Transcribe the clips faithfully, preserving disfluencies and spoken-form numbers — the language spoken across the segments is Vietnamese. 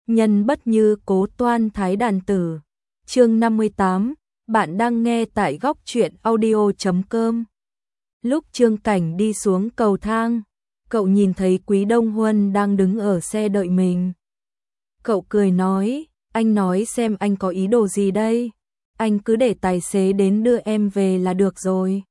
nhân bất như cố toan thái đàn tử. Chương năm mươi tám, bạn đang nghe tại góc truyện audio chấm com. Lúc Trương Cảnh đi xuống cầu thang, cậu nhìn thấy Quý Đông Huân đang đứng ở xe đợi mình. Cậu cười nói, anh nói xem anh có ý đồ gì đây, anh cứ để tài xế đến đưa em về là được rồi.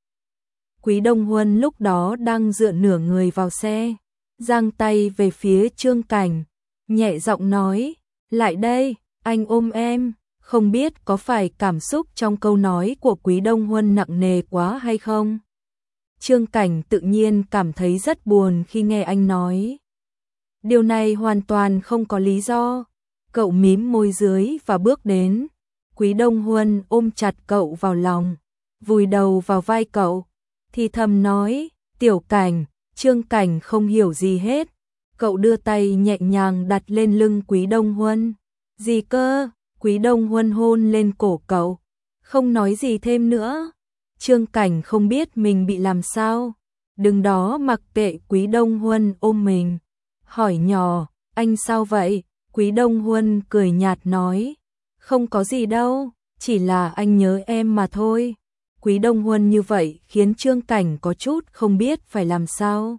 Quý Đông Huân lúc đó đang dựa nửa người vào xe, giang tay về phía Trương Cảnh, nhẹ giọng nói, lại đây, anh ôm em. Không biết có phải cảm xúc trong câu nói của Quý Đông Huân nặng nề quá hay không? Trương Cảnh tự nhiên cảm thấy rất buồn khi nghe anh nói. Điều này hoàn toàn không có lý do. Cậu mím môi dưới và bước đến. Quý Đông Huân ôm chặt cậu vào lòng, vùi đầu vào vai cậu, thì thầm nói, Tiểu Cảnh. Trương Cảnh không hiểu gì hết. Cậu đưa tay nhẹ nhàng đặt lên lưng Quý Đông Huân. Gì cơ? Quý Đông Huân hôn lên cổ cậu, không nói gì thêm nữa. Trương Cảnh không biết mình bị làm sao, đứng đó mặc kệ Quý Đông Huân ôm mình, hỏi nhỏ, anh sao vậy? Quý Đông Huân cười nhạt nói, không có gì đâu, chỉ là anh nhớ em mà thôi. Quý Đông Huân như vậy khiến Trương Cảnh có chút không biết phải làm sao.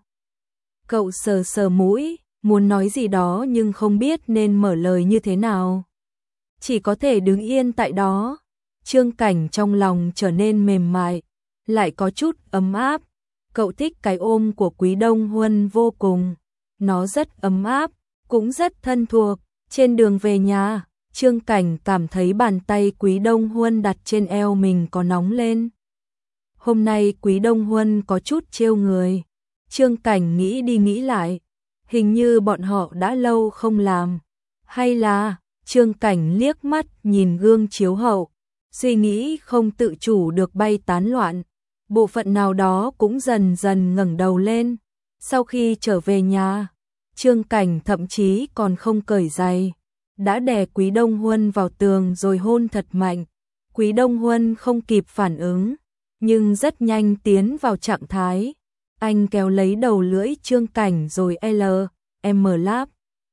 Cậu sờ sờ mũi, muốn nói gì đó nhưng không biết nên mở lời như thế nào. Chỉ có thể đứng yên tại đó. Trương Cảnh trong lòng trở nên mềm mại, lại có chút ấm áp. Cậu thích cái ôm của Quý Đông Huân vô cùng. Nó rất ấm áp, cũng rất thân thuộc. Trên đường về nhà, Trương Cảnh cảm thấy bàn tay Quý Đông Huân đặt trên eo mình có nóng lên. Hôm nay Quý Đông Huân có chút trêu người. Trương Cảnh nghĩ đi nghĩ lại, hình như bọn họ đã lâu không làm. Hay là... Trương Cảnh liếc mắt nhìn gương chiếu hậu, suy nghĩ không tự chủ được bay tán loạn, bộ phận nào đó cũng dần dần ngẩng đầu lên. Sau khi trở về nhà, Trương Cảnh thậm chí còn không cởi giày, đã đè Quý Đông Huân vào tường rồi hôn thật mạnh. Quý Đông Huân không kịp phản ứng, nhưng rất nhanh tiến vào trạng thái. Anh kéo lấy đầu lưỡi Trương Cảnh rồi L, M láp.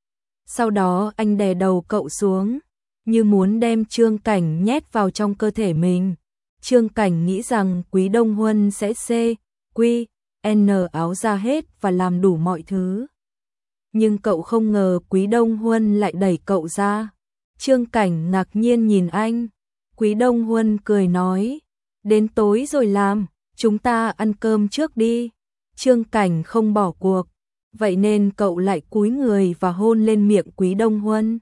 Sau đó anh đè đầu cậu xuống, như muốn đem Trương Cảnh nhét vào trong cơ thể mình. Trương Cảnh nghĩ rằng Quý Đông Huân sẽ C, Q, N áo ra hết và làm đủ mọi thứ. Nhưng cậu không ngờ Quý Đông Huân lại đẩy cậu ra. Trương Cảnh ngạc nhiên nhìn anh. Quý Đông Huân cười nói, đến tối rồi làm, chúng ta ăn cơm trước đi. Trương Cảnh không bỏ cuộc. Vậy nên cậu lại cúi người và hôn lên miệng Quý Đông Huân.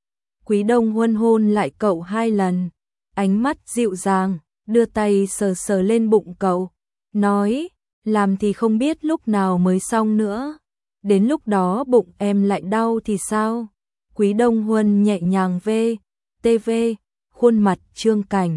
Quý Đông Huân hôn lại cậu hai lần, ánh mắt dịu dàng, đưa tay sờ sờ lên bụng cậu, nói, làm thì không biết lúc nào mới xong nữa, đến lúc đó bụng em lại đau thì sao? Quý Đông Huân nhẹ nhàng vê, tê vê, khuôn mặt Trương Cảnh.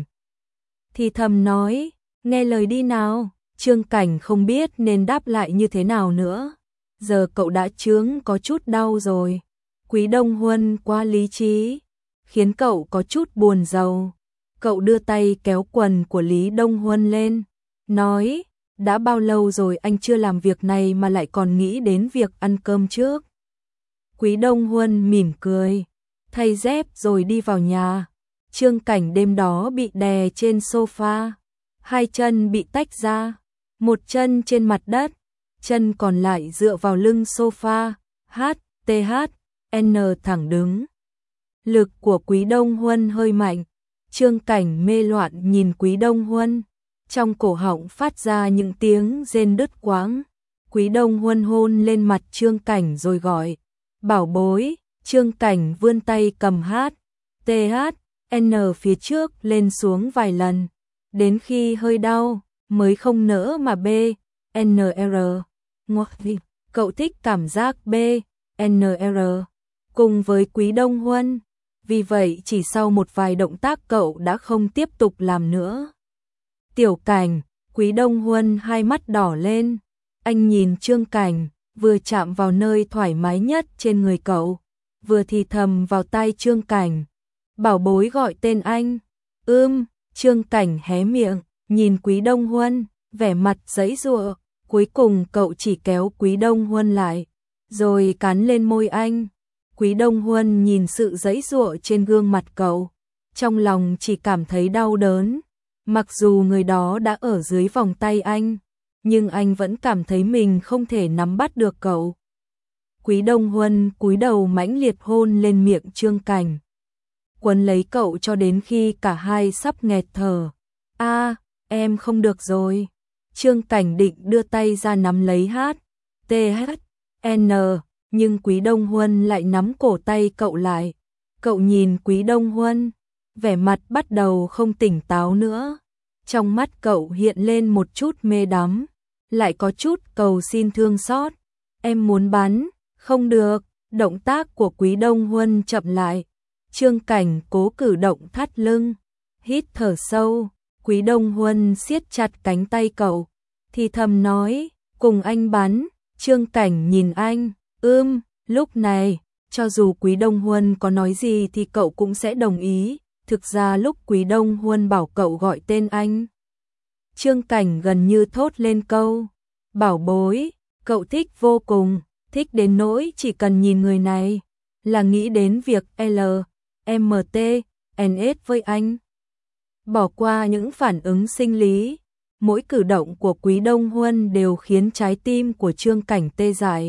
Thì thầm nói, nghe lời đi nào. Trương Cảnh không biết nên đáp lại như thế nào nữa. Giờ cậu đã chướng có chút đau rồi. Quý Đông Huân quá lý trí, khiến cậu có chút buồn rầu. Cậu đưa tay kéo quần của Lý Đông Huân lên, nói, đã bao lâu rồi anh chưa làm việc này mà lại còn nghĩ đến việc ăn cơm trước. Quý Đông Huân mỉm cười, thay dép rồi đi vào nhà. Trương Cảnh đêm đó bị đè trên sofa, hai chân bị tách ra, một chân trên mặt đất, chân còn lại dựa vào lưng sofa, H, T H, N thẳng đứng. Lực của Quý Đông Huân hơi mạnh. Trương Cảnh mê loạn nhìn Quý Đông Huân, trong cổ họng phát ra những tiếng rên đứt quãng. Quý Đông Huân hôn lên mặt Trương Cảnh rồi gọi, bảo bối. Trương Cảnh vươn tay cầm H, T H, N phía trước lên xuống vài lần, đến khi hơi đau mới không nỡ mà B, N R. Ngoặc gì, cậu thích cảm giác B, N R cùng với Quý Đông Huân. Vì vậy chỉ sau một vài động tác cậu đã không tiếp tục làm nữa. Tiểu Cảnh, Quý Đông Huân hai mắt đỏ lên. Anh nhìn Trương Cảnh, vừa chạm vào nơi thoải mái nhất trên người cậu, vừa thì thầm vào tai Trương Cảnh. Bảo bối gọi tên anh. Ưm, Trương Cảnh hé miệng, nhìn Quý Đông Huân, vẻ mặt giãy giụa. Cuối cùng cậu chỉ kéo Quý Đông Huân lại, rồi cắn lên môi anh. Quý Đông Huân nhìn sự giãy giụa trên gương mặt cậu, trong lòng chỉ cảm thấy đau đớn. Mặc dù người đó đã ở dưới vòng tay anh, nhưng anh vẫn cảm thấy mình không thể nắm bắt được cậu. Quý Đông Huân cúi đầu mãnh liệt hôn lên miệng Trương Cảnh, quấn lấy cậu cho đến khi cả hai sắp nghẹt thở. A, em không được rồi. Trương Cảnh định đưa tay ra nắm lấy hát, T H, N, nhưng Quý Đông Huân lại nắm cổ tay cậu lại. Cậu nhìn Quý Đông Huân, vẻ mặt bắt đầu không tỉnh táo nữa. Trong mắt cậu hiện lên một chút mê đắm, lại có chút cầu xin thương xót. Em muốn bắn, không được. Động tác của Quý Đông Huân chậm lại. Trương Cảnh cố cử động thắt lưng, hít thở sâu. Quý Đông Huân siết chặt cánh tay cậu, thì thầm nói, cùng anh bắn. Trương Cảnh nhìn anh, ưm, lúc này, cho dù Quý Đông Huân có nói gì thì cậu cũng sẽ đồng ý. Thực ra lúc Quý Đông Huân bảo cậu gọi tên anh, Trương Cảnh gần như thốt lên câu, bảo bối, cậu thích vô cùng, thích đến nỗi chỉ cần nhìn người này, là nghĩ đến việc L, M T, N S với anh. Bỏ qua những phản ứng sinh lý, mỗi cử động của Quý Đông Huân đều khiến trái tim của Trương Cảnh tê dại.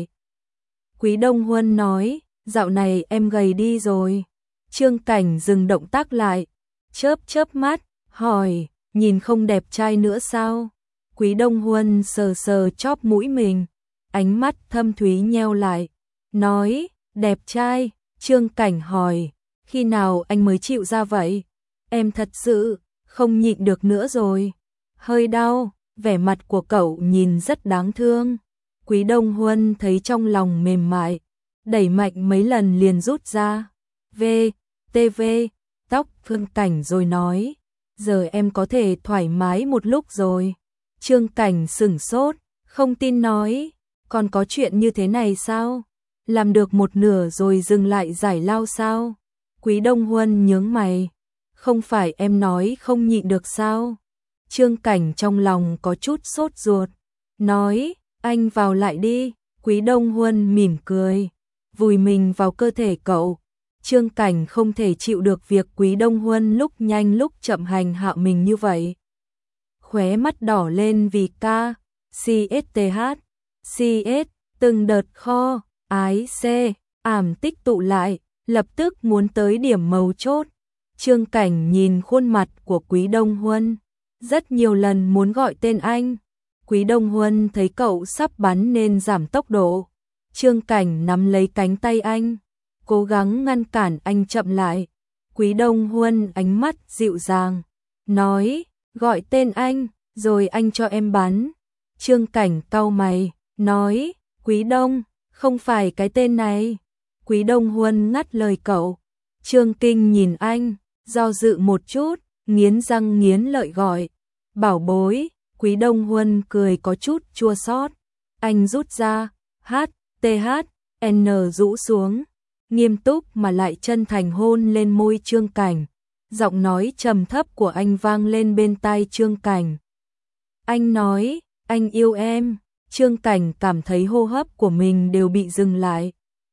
Quý Đông Huân nói, dạo này em gầy đi rồi. Trương Cảnh dừng động tác lại, chớp chớp mắt, hỏi, nhìn không đẹp trai nữa sao? Quý Đông Huân sờ sờ chóp mũi mình, ánh mắt thâm thúy nheo lại, nói, đẹp trai. Trương Cảnh hỏi, khi nào anh mới chịu ra vậy? Em thật sự không nhịn được nữa rồi. Hơi đau, vẻ mặt của cậu nhìn rất đáng thương. Quý Đông Huân thấy trong lòng mềm mại, đẩy mạnh mấy lần liền rút ra. V, T V, tóc Trương Cảnh rồi nói, giờ em có thể thoải mái một lúc rồi. Trương Cảnh sửng sốt, không tin nói, còn có chuyện như thế này sao? Làm được một nửa rồi dừng lại giải lao sao? Quý Đông Huân nhướng mày, không phải em nói không nhịn được sao? Trương Cảnh trong lòng có chút sốt ruột, nói, anh vào lại đi. Quý Đông Huân mỉm cười, vùi mình vào cơ thể cậu. Trương Cảnh không thể chịu được việc Quý Đông Huân lúc nhanh lúc chậm hành hạ mình như vậy. Khóe mắt đỏ lên vì ca, C S T H, C S, từng đợt kho, ái C, ảm tích tụ lại, lập tức muốn tới điểm mấu chốt. Trương Cảnh nhìn khuôn mặt của Quý Đông Huân, rất nhiều lần muốn gọi tên anh. Quý Đông Huân thấy cậu sắp bắn nên giảm tốc độ. Trương Cảnh nắm lấy cánh tay anh, cố gắng ngăn cản anh chậm lại. Quý Đông Huân ánh mắt dịu dàng, nói, gọi tên anh, rồi anh cho em bắn. Trương Cảnh cau mày, nói, Quý Đông, không phải cái tên này. Quý Đông Huân ngắt lời cậu. Trương Kinh nhìn anh, do dự một chút, nghiến răng nghiến lợi gọi, bảo bối. Quý Đông Huân cười có chút chua xót. Anh rút ra, H, T H, N rũ xuống, nghiêm túc mà lại chân thành hôn lên môi Trương Cảnh. Giọng nói trầm thấp của anh vang lên bên tai Trương Cảnh. Anh nói, anh yêu em. Trương Cảnh cảm thấy hô hấp của mình đều bị dừng lại.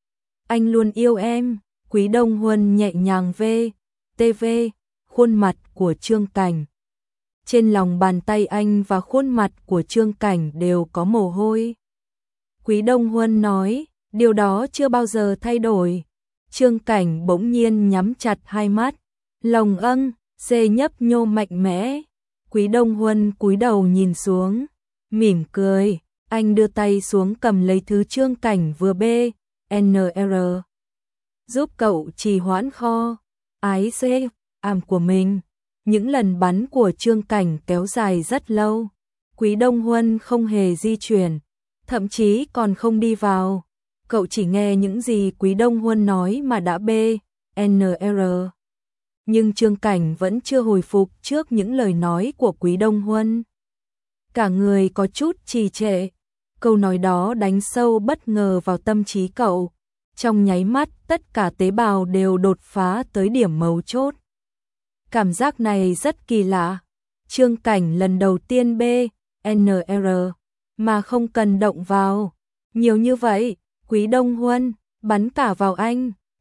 Anh luôn yêu em. Quý Đông Huân nhẹ nhàng V, T V, khuôn mặt của Trương Cảnh. Trên lòng bàn tay anh và khuôn mặt của Trương Cảnh đều có mồ hôi. Quý Đông Huân nói, điều đó chưa bao giờ thay đổi. Trương Cảnh bỗng nhiên nhắm chặt hai mắt, lồng âng, xê nhấp nhô mạnh mẽ. Quý Đông Huân cúi đầu nhìn xuống, mỉm cười, anh đưa tay xuống cầm lấy thứ Trương Cảnh vừa B, N R. Giúp cậu trì hoãn kho, ái C, ảm của mình. Những lần bắn của Trương Cảnh kéo dài rất lâu. Quý Đông Huân không hề di chuyển, thậm chí còn không đi vào. Cậu chỉ nghe những gì Quý Đông Huân nói mà đã B, N R. Nhưng Trương Cảnh vẫn chưa hồi phục trước những lời nói của Quý Đông Huân. Cả người có chút trì trệ. Câu nói đó đánh sâu bất ngờ vào tâm trí cậu. Trong nháy mắt tất cả tế bào đều đột phá tới điểm mấu chốt. Cảm giác này rất kỳ lạ. Trương Cảnh lần đầu tiên B, N R, mà không cần động vào. Nhiều như vậy, Quý Đông Huân, bắn cả vào anh.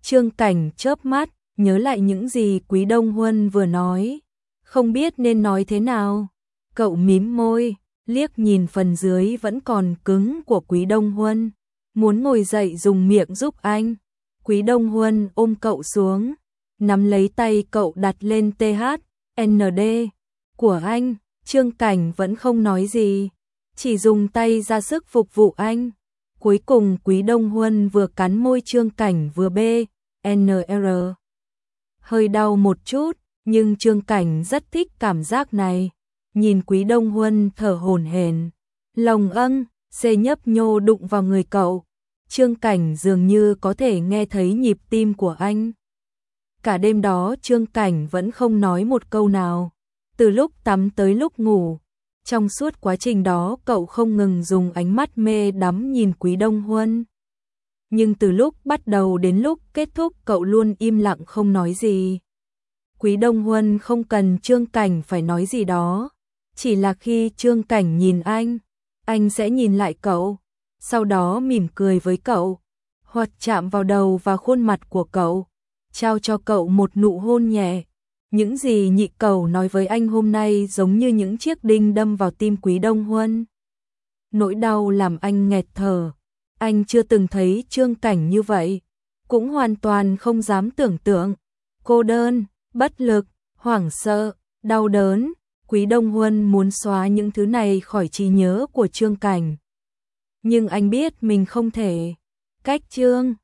Trương Cảnh chớp mắt, nhớ lại những gì Quý Đông Huân vừa nói, không biết nên nói thế nào. Cậu mím môi, liếc nhìn phần dưới vẫn còn cứng của Quý Đông Huân, muốn ngồi dậy dùng miệng giúp anh. Quý Đông Huân ôm cậu xuống, nắm lấy tay cậu đặt lên tê hát en đê của anh. Trương Cảnh vẫn không nói gì, chỉ dùng tay ra sức phục vụ anh. Cuối cùng Quý Đông Huân vừa cắn môi Trương Cảnh vừa bê en rờ. Hơi đau một chút, nhưng Trương Cảnh rất thích cảm giác này. Nhìn Quý Đông Huân thở hổn hển, lòng âng, xê nhấp nhô đụng vào người cậu. Trương Cảnh dường như có thể nghe thấy nhịp tim của anh. Cả đêm đó Trương Cảnh vẫn không nói một câu nào, từ lúc tắm tới lúc ngủ. Trong suốt quá trình đó cậu không ngừng dùng ánh mắt mê đắm nhìn Quý Đông Huân. Nhưng từ lúc bắt đầu đến lúc kết thúc cậu luôn im lặng không nói gì. Quý Đông Huân không cần Trương Cảnh phải nói gì đó, chỉ là khi Trương Cảnh nhìn anh, anh sẽ nhìn lại cậu, sau đó mỉm cười với cậu, hoặc chạm vào đầu và khuôn mặt của cậu, trao cho cậu một nụ hôn nhẹ. Những gì nhị cầu nói với anh hôm nay giống như những chiếc đinh đâm vào tim Quý Đông Huân. Nỗi đau làm anh nghẹt thở. Anh chưa từng thấy Trương Cảnh như vậy, cũng hoàn toàn không dám tưởng tượng. Cô đơn, bất lực, hoảng sợ, đau đớn. Quý Đông Huân muốn xóa những thứ này khỏi trí nhớ của Trương Cảnh. Nhưng anh biết mình không thể. Cách Trương